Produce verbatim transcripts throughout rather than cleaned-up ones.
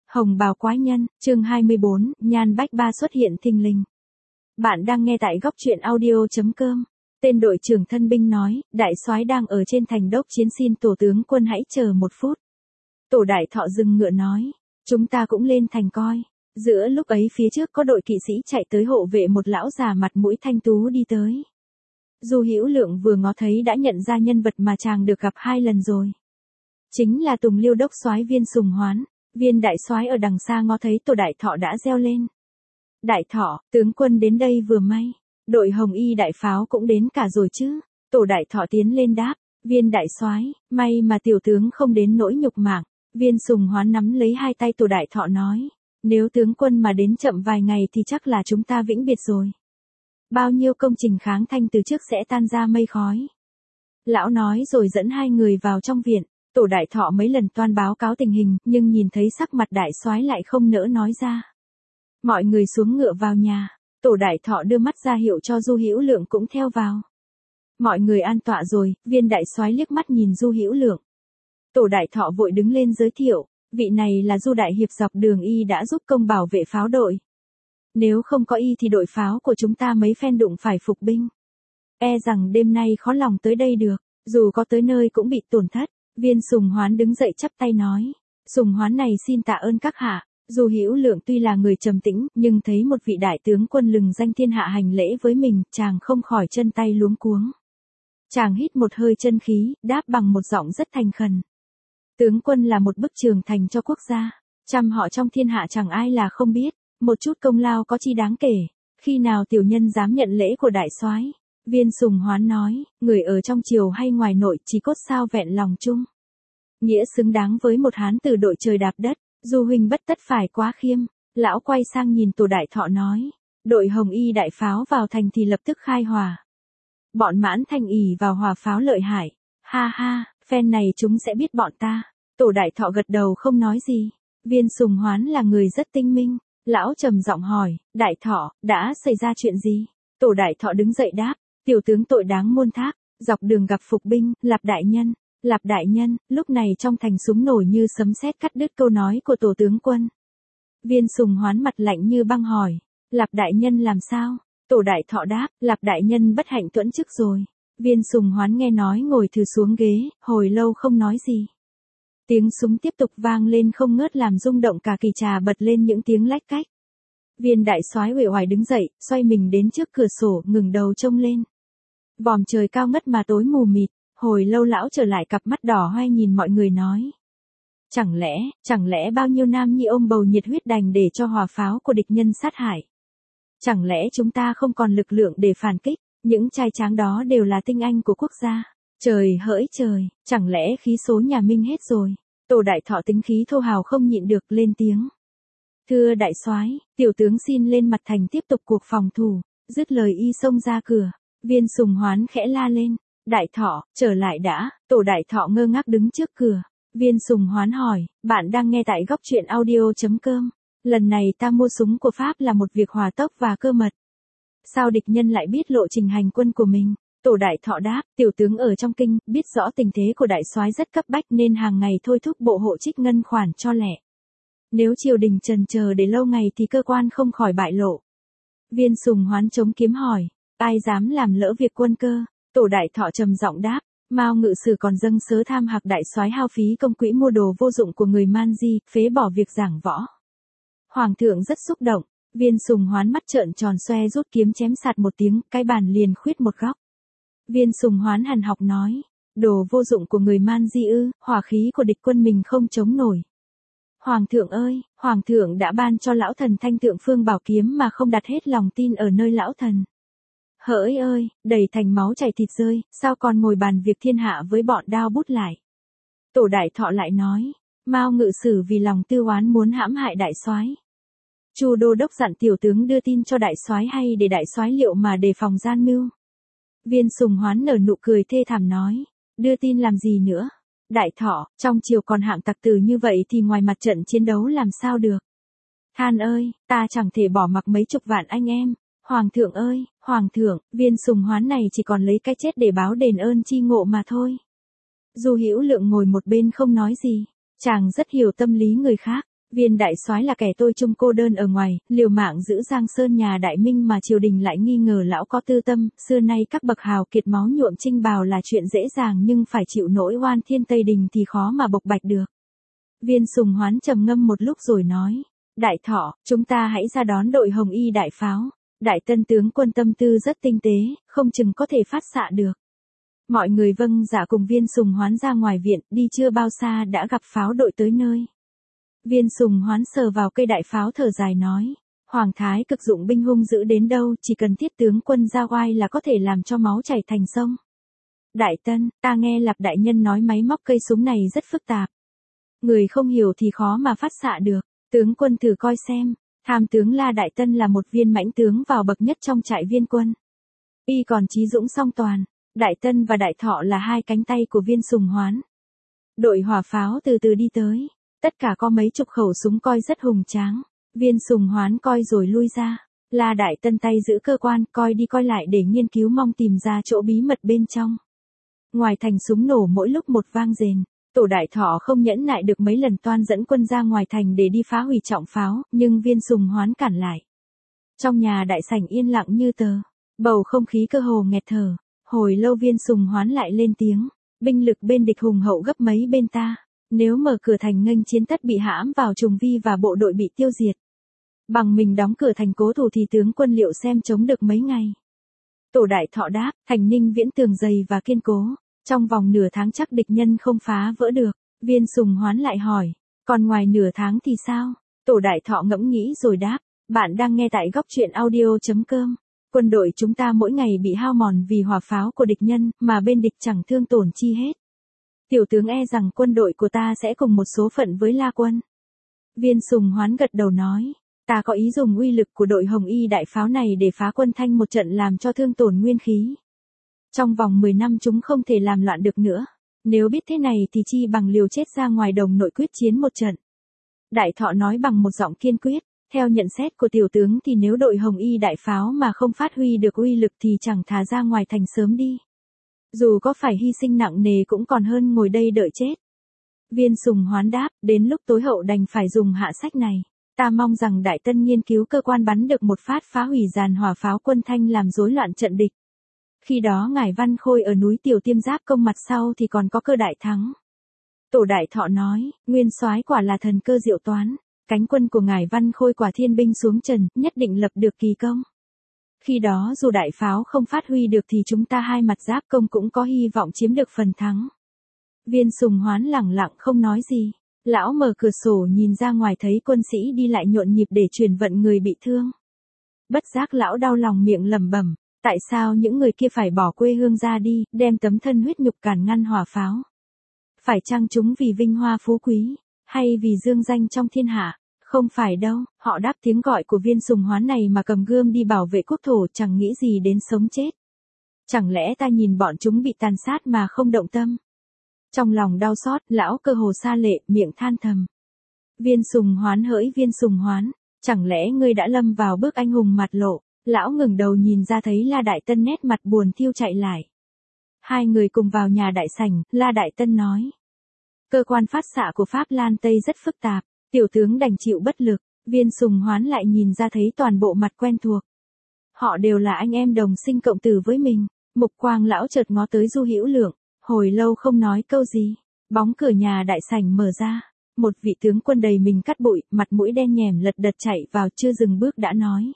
Hồng bào quái nhân, chương hai mươi bốn, Nhan Bách Ba xuất hiện thình lình. Bạn đang nghe tại góc truyện audio chấm com. Tên đội trưởng thân binh nói, đại soái đang ở trên thành đốc chiến, xin tổ tướng quân hãy chờ một phút. Tổ đại thọ dừng ngựa nói, chúng ta cũng lên thành coi. Giữa lúc ấy phía trước có đội kỵ sĩ chạy tới hộ vệ một lão già mặt mũi thanh tú đi tới. Du Hữu Lượng vừa ngó thấy đã nhận ra nhân vật mà chàng được gặp hai lần rồi. Chính là Tùng Liêu đốc soái Viên Sùng Hoán. Viên đại soái ở đằng xa ngó thấy tổ đại thọ đã reo lên. Đại thọ, tướng quân đến đây vừa may. Đội hồng y đại pháo cũng đến cả rồi chứ. Tổ đại thọ tiến lên đáp. Viên đại soái, may mà tiểu tướng không đến nỗi nhục mạng. Viên Sùng Hoán nắm lấy hai tay tổ đại thọ nói. Nếu tướng quân mà đến chậm vài ngày thì chắc là chúng ta vĩnh biệt rồi. Bao nhiêu công trình kháng thanh từ trước sẽ tan ra mây khói. Lão nói rồi dẫn hai người vào trong viện. Tổ đại thọ mấy lần toan báo cáo tình hình, nhưng nhìn thấy sắc mặt đại soái lại không nỡ nói ra. Mọi người xuống ngựa vào nhà, tổ đại thọ đưa mắt ra hiệu cho Du Hữu Lượng cũng theo vào. Mọi người an tọa rồi, viên đại soái liếc mắt nhìn Du Hữu Lượng. Tổ đại thọ vội đứng lên giới thiệu, vị này là Du đại hiệp dọc đường y đã giúp công bảo vệ pháo đội. Nếu không có y thì đội pháo của chúng ta mấy phen đụng phải phục binh. E rằng đêm nay khó lòng tới đây được, dù có tới nơi cũng bị tổn thất. Viên Sùng Hoán đứng dậy chắp tay nói, Sùng Hoán này xin tạ ơn các hạ. Du Hữu Lượng tuy là người trầm tĩnh, nhưng thấy một vị đại tướng quân lừng danh thiên hạ hành lễ với mình, chàng không khỏi chân tay luống cuống. Chàng hít một hơi chân khí, đáp bằng một giọng rất thành khẩn. Tướng quân là một bức trường thành cho quốc gia, trăm họ trong thiên hạ chẳng ai là không biết, một chút công lao có chi đáng kể, khi nào tiểu nhân dám nhận lễ của đại soái. Viên Sùng Hoán nói, người ở trong triều hay ngoài nội chỉ cốt sao vẹn lòng chung. Nghĩa xứng đáng với một hán tử đội trời đạp đất, Du huynh bất tất phải quá khiêm. Lão quay sang nhìn tổ đại thọ nói, đội hồng y đại pháo vào thành thì lập tức khai hỏa. Bọn Mãn Thành ỷ vào hỏa pháo lợi hại, ha ha, phen này chúng sẽ biết bọn ta. Tổ đại thọ gật đầu không nói gì. Viên Sùng Hoán là người rất tinh minh, lão trầm giọng hỏi, đại thọ, đã xảy ra chuyện gì? Tổ đại thọ đứng dậy đáp, tiểu tướng tội đáng muôn thác, dọc đường gặp phục binh, Lạp đại nhân, Lạp đại nhân. Lúc này trong thành súng nổi như sấm sét cắt đứt câu nói của tổ tướng quân. Viên Sùng Hoán mặt lạnh như băng hỏi, Lạp đại nhân làm sao? Tổ đại thọ đáp, Lạp đại nhân bất hạnh tuẫn chức rồi. Viên Sùng Hoán nghe nói ngồi thừ xuống ghế, hồi lâu không nói gì. Tiếng súng tiếp tục vang lên không ngớt làm rung động cả kỳ trà, bật lên những tiếng lách cách. Viên đại soái uể oải đứng dậy, xoay mình đến trước cửa sổ, ngừng đầu trông lên. Vòm trời cao ngất mà tối mù mịt, hồi lâu lão trở lại, cặp mắt đỏ hoe nhìn mọi người nói. Chẳng lẽ, chẳng lẽ bao nhiêu nam nhi ôm bầu nhiệt huyết đành để cho hỏa pháo của địch nhân sát hại? Chẳng lẽ chúng ta không còn lực lượng để phản kích? Những trai tráng đó đều là tinh anh của quốc gia. Trời hỡi trời, chẳng lẽ khí số nhà Minh hết rồi? Tổ đại thọ tính khí thô hào không nhịn được lên tiếng. Thưa đại soái, tiểu tướng xin lên mặt thành tiếp tục cuộc phòng thủ. Dứt lời y xông ra cửa. Viên Sùng Hoán khẽ la lên, đại thọ, trở lại đã. Tổ đại thọ ngơ ngác đứng trước cửa. Viên Sùng Hoán hỏi, bạn đang nghe tại góc truyện audio chấm com. Lần này ta mua súng của Pháp là một việc hỏa tốc và cơ mật. Sao địch nhân lại biết lộ trình hành quân của mình? Tổ đại thọ đáp, tiểu tướng ở trong kinh, biết rõ tình thế của đại soái rất cấp bách nên hàng ngày thôi thúc bộ hộ trích ngân khoản cho lẹ. Nếu triều đình trần chờ để lâu ngày thì cơ quan không khỏi bại lộ. Viên Sùng Hoán chống kiếm hỏi, ai dám làm lỡ việc quân cơ? Tổ đại thọ trầm giọng đáp, Mao ngự sử còn dâng sớ tham hạc đại soái hao phí công quỹ mua đồ vô dụng của người man di, phế bỏ việc giảng võ. Hoàng thượng rất xúc động. Viên Sùng Hoán mắt trợn tròn xoe rút kiếm chém sạt một tiếng, cái bàn liền khuyết một góc. Viên Sùng Hoán hằn học nói, đồ vô dụng của người man di ư? Hỏa khí của địch quân mình không chống nổi. Hoàng thượng ơi, Hoàng thượng đã ban cho lão thần Thanh Thượng Phương Bảo kiếm mà không đặt hết lòng tin ở nơi lão thần. Hỡi ơi, đầy thành máu chảy thịt rơi, sao còn ngồi bàn việc thiên hạ với bọn đao bút lại? Tổ đại thọ lại nói, Mao ngự sử vì lòng tư oán muốn hãm hại đại soái. Chu đô đốc dặn tiểu tướng đưa tin cho đại soái hay để đại soái liệu mà đề phòng gian mưu. Viên Sùng Hoán nở nụ cười thê thảm nói, đưa tin làm gì nữa? Đại thọ, trong triều còn hạng tặc tử như vậy thì ngoài mặt trận chiến đấu làm sao được? Than ơi, ta chẳng thể bỏ mặc mấy chục vạn anh em. Hoàng thượng ơi, Hoàng thượng, Viên Sùng Hoán này chỉ còn lấy cái chết để báo đền ơn chi ngộ mà thôi. Du Hữu Lượng ngồi một bên không nói gì, chàng rất hiểu tâm lý người khác. Viên đại soái là kẻ tôi chung cô đơn ở ngoài, liều mạng giữ Giang Sơn nhà Đại Minh mà triều đình lại nghi ngờ lão có tư tâm, xưa nay các bậc hào kiệt máu nhuộm trinh bào là chuyện dễ dàng nhưng phải chịu nỗi oan thiên Tây Đình thì khó mà bộc bạch được. Viên Sùng Hoán trầm ngâm một lúc rồi nói, Đại Thọ, chúng ta hãy ra đón đội Hồng Y đại pháo. Đại Tân tướng quân tâm tư rất tinh tế, không chừng có thể phát xạ được. Mọi người vâng dạ cùng Viên Sùng Hoán ra ngoài viện, đi chưa bao xa đã gặp pháo đội tới nơi. Viên Sùng Hoán sờ vào cây đại pháo thở dài nói, Hoàng thái cực dụng binh hung dữ đến đâu, chỉ cần thiết tướng quân ra oai là có thể làm cho máu chảy thành sông. Đại Tân, ta nghe Lạp đại nhân nói máy móc cây súng này rất phức tạp. Người không hiểu thì khó mà phát xạ được, tướng quân thử coi xem. Tham tướng La Đại Tân là một viên mãnh tướng vào bậc nhất trong trại viên quân. Y còn trí dũng song toàn, Đại Tân và Đại Thọ là hai cánh tay của Viên Sùng Hoán. Đội hỏa pháo từ từ đi tới, tất cả có mấy chục khẩu súng coi rất hùng tráng. Viên Sùng Hoán coi rồi lui ra, La Đại Tân tay giữ cơ quan coi đi coi lại để nghiên cứu mong tìm ra chỗ bí mật bên trong. Ngoài thành súng nổ mỗi lúc một vang rền. Tổ Đại Thọ không nhẫn nại được mấy lần toan dẫn quân ra ngoài thành để đi phá hủy trọng pháo, nhưng Viên Sùng Hoán cản lại. Trong nhà đại sảnh yên lặng như tờ, bầu không khí cơ hồ nghẹt thở, hồi lâu Viên Sùng Hoán lại lên tiếng, binh lực bên địch hùng hậu gấp mấy bên ta, nếu mở cửa thành nghênh chiến tất bị hãm vào trùng vi và bộ đội bị tiêu diệt. Bằng mình đóng cửa thành cố thủ thì tướng quân liệu xem chống được mấy ngày. Tổ Đại Thọ đáp, thành Ninh Viễn tường dày và kiên cố. Trong vòng nửa tháng chắc địch nhân không phá vỡ được. Viên Sùng Hoán lại hỏi, còn ngoài nửa tháng thì sao? Tổ Đại Thọ ngẫm nghĩ rồi đáp, bạn đang nghe tại góc truyện audio chấm com. Quân đội chúng ta mỗi ngày bị hao mòn vì hỏa pháo của địch nhân, mà bên địch chẳng thương tổn chi hết. Tiểu tướng e rằng quân đội của ta sẽ cùng một số phận với La quân. Viên Sùng Hoán gật đầu nói, ta có ý dùng uy lực của đội Hồng Y đại pháo này để phá quân Thanh một trận làm cho thương tổn nguyên khí. Trong vòng mười năm chúng không thể làm loạn được nữa. Nếu biết thế này thì chi bằng liều chết ra ngoài đồng nội quyết chiến một trận. Đại Thọ nói bằng một giọng kiên quyết. Theo nhận xét của tiểu tướng thì nếu đội Hồng Y đại pháo mà không phát huy được uy lực thì chẳng thà ra ngoài thành sớm đi. Dù có phải hy sinh nặng nề cũng còn hơn ngồi đây đợi chết. Viên Sùng Hoán đáp, đến lúc tối hậu đành phải dùng hạ sách này. Ta mong rằng Đại Tân nghiên cứu cơ quan bắn được một phát phá hủy dàn hỏa pháo quân Thanh làm rối loạn trận địch. Khi đó ngài Văn Khôi ở núi Tiểu Tiêm Giáp công mặt sau thì còn có cơ đại thắng. Tổ Đại Thọ nói, nguyên soái quả là thần cơ diệu toán, cánh quân của ngài Văn Khôi quả thiên binh xuống trần, nhất định lập được kỳ công. Khi đó dù đại pháo không phát huy được thì chúng ta hai mặt giáp công cũng có hy vọng chiếm được phần thắng. Viên Sùng Hoán lẳng lặng không nói gì, lão mở cửa sổ nhìn ra ngoài thấy quân sĩ đi lại nhộn nhịp để chuyển vận người bị thương. Bất giác lão đau lòng miệng lẩm bẩm. Tại sao những người kia phải bỏ quê hương ra đi, đem tấm thân huyết nhục càn ngăn hỏa pháo? Phải chăng chúng vì vinh hoa phú quý, hay vì dương danh trong thiên hạ? Không phải đâu, họ đáp tiếng gọi của Viên Sùng Hoán này mà cầm gươm đi bảo vệ quốc thổ chẳng nghĩ gì đến sống chết. Chẳng lẽ ta nhìn bọn chúng bị tàn sát mà không động tâm? Trong lòng đau xót, lão cơ hồ sa lệ, miệng than thầm. Viên Sùng Hoán hỡi Viên Sùng Hoán, chẳng lẽ ngươi đã lâm vào bước anh hùng mặt lộ? Lão ngừng đầu nhìn ra thấy La Đại Tân nét mặt buồn thiêu chạy lại. Hai người cùng vào nhà đại sảnh, La Đại Tân nói. Cơ quan phát xạ của Pháp Lan Tây rất phức tạp, tiểu tướng đành chịu bất lực. Viên Sùng Hoán lại nhìn ra thấy toàn bộ mặt quen thuộc. Họ đều là anh em đồng sinh cộng tử với mình. Mục quang lão chợt ngó tới Du Hữu Lượng, hồi lâu không nói câu gì. Bóng cửa nhà đại sảnh mở ra. Một vị tướng quân đầy mình cắt bụi, mặt mũi đen nhèm lật đật chạy vào chưa dừng bước đã nói.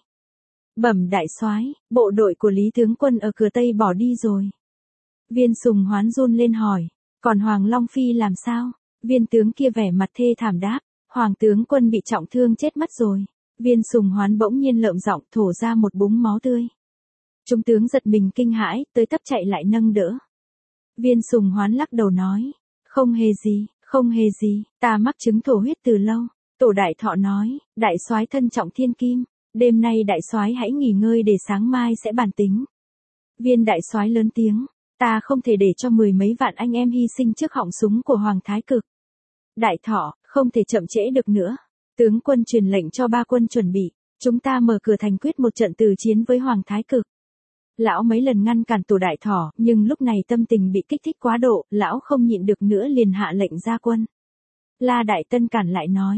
Bẩm đại soái, bộ đội của Lý tướng quân ở cửa Tây bỏ đi rồi. Viên Sùng Hoán run lên hỏi, còn Hoàng Long Phi làm sao? Viên tướng kia vẻ mặt thê thảm đáp, Hoàng tướng quân bị trọng thương chết mất rồi. Viên Sùng Hoán bỗng nhiên lợm giọng thổ ra một búng máu tươi. Trung tướng giật mình kinh hãi, tới tấp chạy lại nâng đỡ. Viên Sùng Hoán lắc đầu nói, không hề gì, không hề gì, ta mắc chứng thổ huyết từ lâu. Tổ Đại Thọ nói, đại soái thân trọng thiên kim. Đêm nay đại soái hãy nghỉ ngơi để sáng mai sẽ bàn tính. Viên đại soái lớn tiếng, ta không thể để cho mười mấy vạn anh em hy sinh trước họng súng của Hoàng Thái Cực. Đại Thọ, không thể chậm trễ được nữa. Tướng quân truyền lệnh cho ba quân chuẩn bị, chúng ta mở cửa thành quyết một trận tử chiến với Hoàng Thái Cực. Lão mấy lần ngăn cản Tổ Đại Thọ, nhưng lúc này tâm tình bị kích thích quá độ, lão không nhịn được nữa liền hạ lệnh ra quân. La Đại Tân cản lại nói,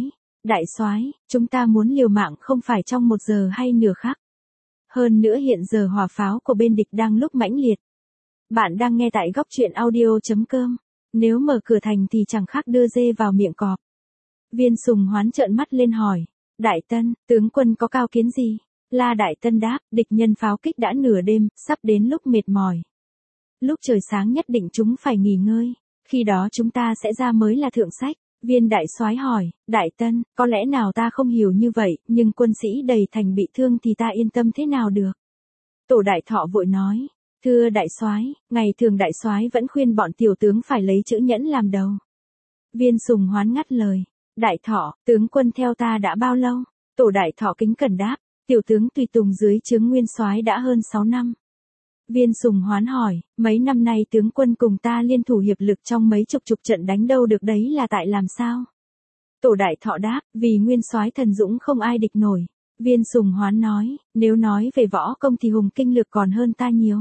Đại soái, chúng ta muốn liều mạng không phải trong một giờ hay nửa khắc. Hơn nữa hiện giờ hỏa pháo của bên địch đang lúc mãnh liệt. Bạn đang nghe tại góc truyện audio.com. Nếu mở cửa thành thì chẳng khác đưa dê vào miệng cọp. Viên Sùng Hoán trợn mắt lên hỏi. Đại Tân, tướng quân có cao kiến gì? La Đại Tân đáp, địch nhân pháo kích đã nửa đêm, sắp đến lúc mệt mỏi. Lúc trời sáng nhất định chúng phải nghỉ ngơi. Khi đó chúng ta sẽ ra mới là thượng sách. Viên đại soái hỏi, Đại Tân, có lẽ nào ta không hiểu như vậy, nhưng quân sĩ đầy thành bị thương thì ta yên tâm thế nào được? Tổ Đại Thọ vội nói, thưa đại soái, ngày thường đại soái vẫn khuyên bọn tiểu tướng phải lấy chữ nhẫn làm đầu. Viên Sùng Hoán ngắt lời, Đại Thọ, tướng quân theo ta đã bao lâu? Tổ Đại Thọ kính cẩn đáp, tiểu tướng tùy tùng dưới trướng nguyên soái đã hơn sáu năm. Viên Sùng Hoán hỏi, mấy năm nay tướng quân cùng ta liên thủ hiệp lực trong mấy chục chục trận đánh đâu được đấy là tại làm sao? Tổ Đại Thọ đáp, vì nguyên soái thần dũng không ai địch nổi. Viên Sùng Hoán nói, nếu nói về võ công thì hùng kinh lược còn hơn ta nhiều.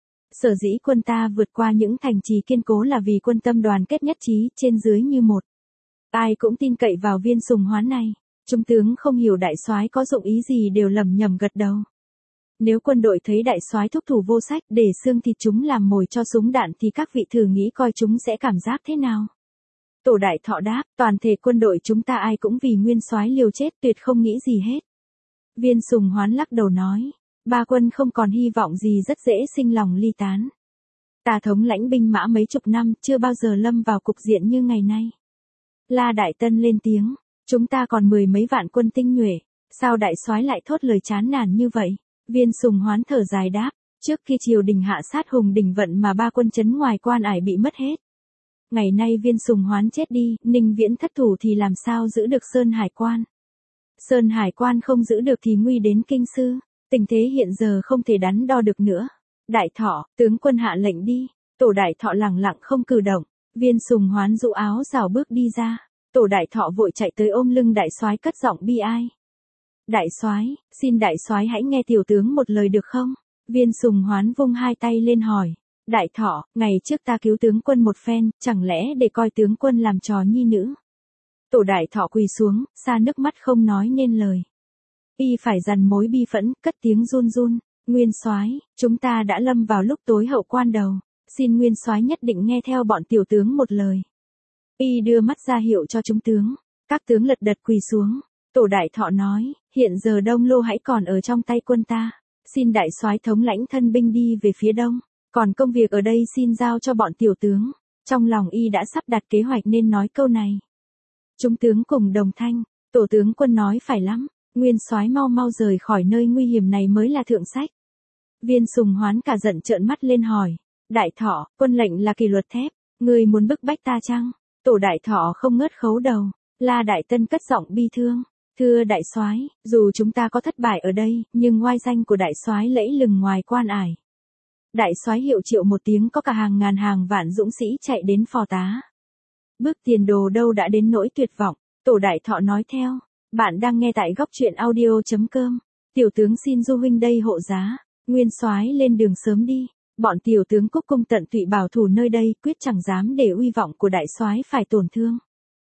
Sở dĩ quân ta vượt qua những thành trì kiên cố là vì quân tâm đoàn kết nhất trí, trên dưới như một. Ai cũng tin cậy vào Viên Sùng Hoán này. Trung tướng không hiểu đại soái có dụng ý gì đều lẩm nhẩm gật đầu. Nếu quân đội thấy đại soái thúc thủ vô sách để xương thịt chúng làm mồi cho súng đạn thì các vị thử nghĩ coi chúng sẽ cảm giác thế nào? Tổ Đại Thọ đáp, toàn thể quân đội chúng ta ai cũng vì nguyên soái liều chết tuyệt không nghĩ gì hết. Viên Sùng Hoán lắc đầu nói, ba quân không còn hy vọng gì rất dễ sinh lòng ly tán. Ta thống lãnh binh mã mấy chục năm chưa bao giờ lâm vào cục diện như ngày nay. La Đại Tân lên tiếng, chúng ta còn mười mấy vạn quân tinh nhuệ, sao đại soái lại thốt lời chán nản như vậy? Viên Sùng Hoán thở dài đáp, trước khi triều đình hạ sát Hùng Đình Vận mà ba quân trấn ngoài Quan Ải bị mất hết. Ngày nay Viên Sùng Hoán chết đi, Ninh Viễn thất thủ thì làm sao giữ được Sơn Hải Quan? Sơn Hải Quan không giữ được thì nguy đến Kinh Sư, tình thế hiện giờ không thể đắn đo được nữa. Đại Thọ, tướng quân hạ lệnh đi. Tổ Đại Thọ lẳng lặng không cử động. Viên Sùng Hoán rũ áo rào bước đi ra. Tổ Đại Thọ vội chạy tới ôm lưng đại soái cất giọng bi ai. Đại soái, xin đại soái hãy nghe tiểu tướng một lời được không? Viên Sùng Hoán vung hai tay lên hỏi. Đại Thọ, ngày trước ta cứu tướng quân một phen, chẳng lẽ để coi tướng quân làm trò nhi nữ? Tổ Đại Thọ quỳ xuống, xa nước mắt không nói nên lời. Y phải dằn mối bi phẫn, cất tiếng run run. Nguyên soái, chúng ta đã lâm vào lúc tối hậu quan đầu. Xin nguyên soái nhất định nghe theo bọn tiểu tướng một lời. Y đưa mắt ra hiệu cho chúng tướng. Các tướng lật đật quỳ xuống. Tổ Đại Thọ nói, hiện giờ Đông Lô hãy còn ở trong tay quân ta. Xin đại soái thống lãnh thân binh đi về phía đông. Còn công việc ở đây xin giao cho bọn tiểu tướng. Trong lòng Y đã sắp đặt kế hoạch nên nói câu này. Chúng tướng cùng đồng thanh. Tổ tướng quân nói phải lắm. Nguyên soái mau mau rời khỏi nơi nguy hiểm này mới là thượng sách. Viên Sùng Hoán cả giận trợn mắt lên hỏi. Đại Thọ, quân lệnh là kỷ luật thép. Ngươi muốn bức bách ta chăng? Tổ Đại Thọ không ngớt khấu đầu. La Đại Tân cất giọng bi thương. Thưa đại soái, dù chúng ta có thất bại ở đây, nhưng oai danh của đại soái lẫy lừng ngoài Quan Ải. Đại soái hiệu triệu một tiếng có cả hàng ngàn hàng vạn dũng sĩ chạy đến phò tá. Bước tiền đồ đâu đã đến nỗi tuyệt vọng. Tổ Đại Thọ nói theo. Bạn đang nghe tại góc truyện audio.com. Tiểu tướng xin du huynh đây hộ giá. Nguyên soái lên đường sớm đi. Bọn tiểu tướng cúc cung tận tụy bảo thủ nơi đây, quyết chẳng dám để uy vọng của đại soái phải tổn thương.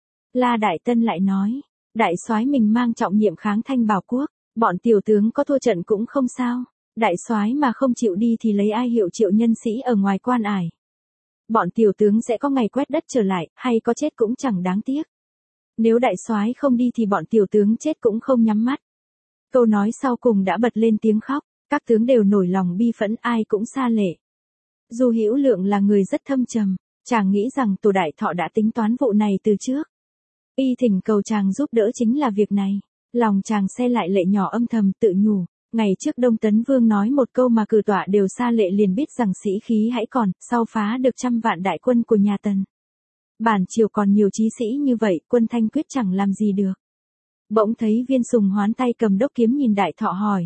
La Đại Tân lại nói. Đại soái mình mang trọng nhiệm kháng thanh bảo quốc. Bọn tiểu tướng có thua trận cũng không sao. Đại soái mà không chịu đi thì lấy ai hiệu triệu nhân sĩ ở ngoài Quan Ải. Bọn tiểu tướng sẽ có ngày quét đất trở lại, hay có chết cũng chẳng đáng tiếc. Nếu đại soái không đi thì bọn tiểu tướng chết cũng không nhắm mắt. Câu nói sau cùng đã bật lên tiếng khóc. Các tướng đều nổi lòng bi phẫn, ai cũng xa lệ. Du Hữu Lượng là người rất thâm trầm. Chàng nghĩ rằng Tổ Đại Thọ đã tính toán vụ này từ trước. Y thỉnh cầu chàng giúp đỡ chính là việc này. Lòng chàng xe lại lệ nhỏ âm thầm tự nhủ. Ngày trước Đông Tấn Vương nói một câu mà cử tọa đều xa lệ liền biết rằng sĩ khí hãy còn, sau phá được trăm vạn đại quân của nhà Tần. Bản triều còn nhiều chí sĩ như vậy, quân Thanh quyết chẳng làm gì được. Bỗng thấy Viên Sùng Hoán tay cầm đốc kiếm nhìn Đại Thọ hỏi.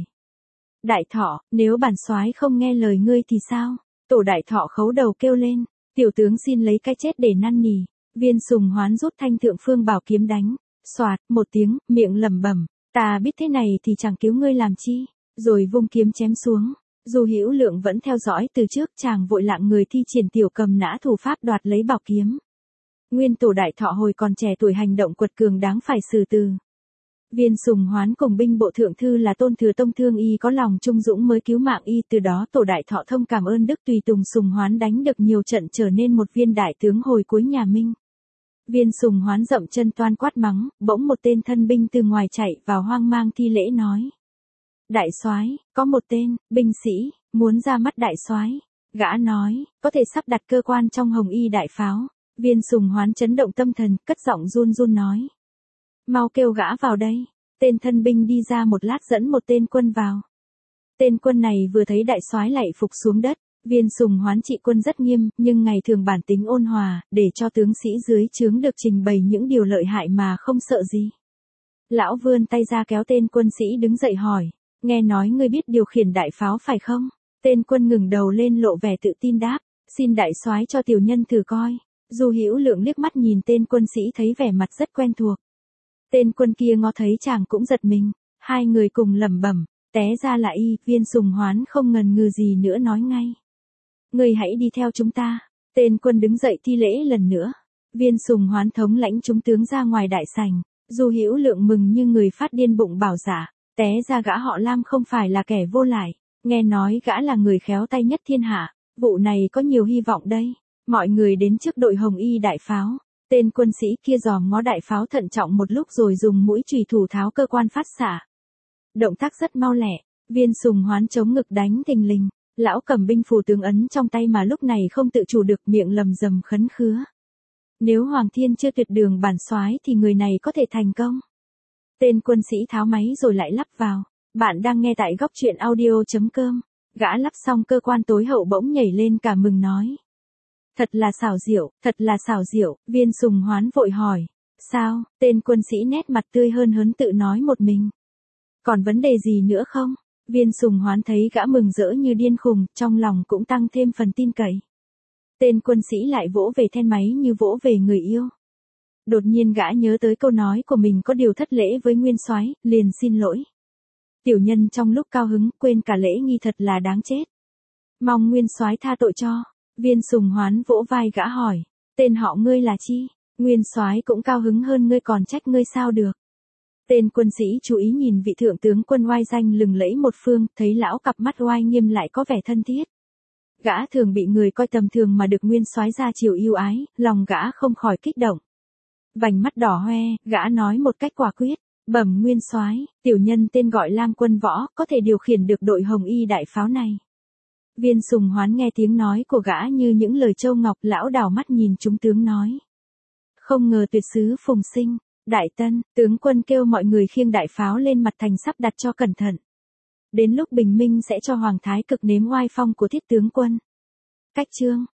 Đại Thọ, nếu bản soái không nghe lời ngươi thì sao? Tổ Đại Thọ khấu đầu kêu lên. Tiểu tướng xin lấy cái chết để năn nỉ. Viên Sùng Hoán rút thanh thượng phương bảo kiếm đánh. Soạt, một tiếng, miệng lẩm bẩm. Ta biết thế này thì chẳng cứu ngươi làm chi. Rồi vung kiếm chém xuống. Du Hữu Lượng vẫn theo dõi từ trước, chàng vội lạng người thi triển tiểu cầm nã thủ pháp đoạt lấy bảo kiếm. Nguyên Tổ Đại Thọ hồi còn trẻ tuổi hành động quật cường đáng phải xử từ. Viên Sùng Hoán cùng binh bộ thượng thư là Tôn Thừa Tông thương y có lòng trung dũng mới cứu mạng y, từ đó tổ đại Thọ Thông cảm ơn đức tùy tùng Sùng Hoán đánh được nhiều trận trở nên một viên đại tướng hồi cuối nhà Minh. Viên Sùng Hoán dậm chân toan quát mắng, bỗng một tên thân binh từ ngoài chạy vào hoang mang thi lễ nói: Đại soái, có một tên binh sĩ muốn ra mắt đại soái. Gã nói, có thể sắp đặt cơ quan trong Hồng Y đại pháo. Viên Sùng Hoán chấn động tâm thần, cất giọng run run nói: Mau kêu gã vào đây. Tên thân binh đi ra một lát dẫn một tên quân vào. Tên quân này vừa thấy đại soái lạy phục xuống đất. Viên Sùng Hoán trị quân rất nghiêm, nhưng ngày thường bản tính ôn hòa, để cho tướng sĩ dưới trướng được trình bày những điều lợi hại mà không sợ gì. Lão vươn tay ra kéo tên quân sĩ đứng dậy hỏi: Nghe nói ngươi biết điều khiển đại pháo phải không? Tên quân ngừng đầu lên lộ vẻ tự tin đáp: Xin đại soái cho tiểu nhân thử coi. Du Hữu Lượng liếc mắt nhìn tên quân sĩ thấy vẻ mặt rất quen thuộc. Tên quân kia ngó thấy chàng cũng giật mình, hai người cùng lẩm bẩm, té ra là y. Viên Sùng Hoán không ngần ngừ gì nữa nói ngay: Ngươi hãy đi theo chúng ta. Tên quân đứng dậy thi lễ lần nữa. Viên Sùng Hoán thống lãnh chúng tướng ra ngoài đại sảnh. Du Hữu Lượng mừng như người phát điên bụng bảo dạ, té ra gã họ Lam không phải là kẻ vô lại, nghe nói gã là người khéo tay nhất thiên hạ, vụ này có nhiều hy vọng đây. Mọi người đến trước đội Hồng Y đại pháo. Tên quân sĩ kia dòm ngó đại pháo thận trọng một lúc rồi dùng mũi chùy thủ tháo cơ quan phát xạ. Động tác rất mau lẹ. Viên Sùng Hoán chống ngực đánh thình lình. Lão cầm binh phù tướng ấn trong tay mà lúc này không tự chủ được, miệng lầm rầm khấn khứa. Nếu Hoàng Thiên chưa tuyệt đường bản soái thì người này có thể thành công. Tên quân sĩ tháo máy rồi lại lắp vào. Bạn đang nghe tại góc truyện audio chấm com. Gã lắp xong cơ quan tối hậu bỗng nhảy lên cả mừng nói: Thật là xảo diệu, thật là xảo diệu. Viên Sùng Hoán vội hỏi: Sao? Tên quân sĩ nét mặt tươi hơn hớn tự nói một mình: Còn vấn đề gì nữa không? Viên Sùng Hoán thấy gã mừng rỡ như điên khùng, trong lòng cũng tăng thêm phần tin cậy. Tên quân sĩ lại vỗ về then máy như vỗ về người yêu. Đột nhiên gã nhớ tới câu nói của mình có điều thất lễ với nguyên soái, liền xin lỗi. Tiểu nhân trong lúc cao hứng quên cả lễ nghi, thật là đáng chết. Mong nguyên soái tha tội cho. Viên Sùng Hoán vỗ vai gã hỏi: Tên họ ngươi là chi? Nguyên soái cũng cao hứng hơn ngươi còn trách ngươi sao được. Tên quân sĩ chú ý nhìn vị thượng tướng quân oai danh lừng lẫy một phương, thấy lão cặp mắt oai nghiêm lại có vẻ thân thiết. Gã thường bị người coi tầm thường mà được nguyên soái ra chiều yêu ái, lòng gã không khỏi kích động. Vành mắt đỏ hoe, gã nói một cách quả quyết: Bẩm nguyên soái, tiểu nhân tên gọi Lam Quân Võ, có thể điều khiển được đội Hồng Y đại pháo này. Viên Sùng Hoán nghe tiếng nói của gã như những lời châu ngọc, lão đảo mắt nhìn chúng tướng nói: Không ngờ tuyệt sứ Phùng Sinh, đại tân, tướng quân kêu mọi người khiêng đại pháo lên mặt thành sắp đặt cho cẩn thận. Đến lúc bình minh sẽ cho Hoàng Thái Cực nếm oai phong của thiết tướng quân. Cách chương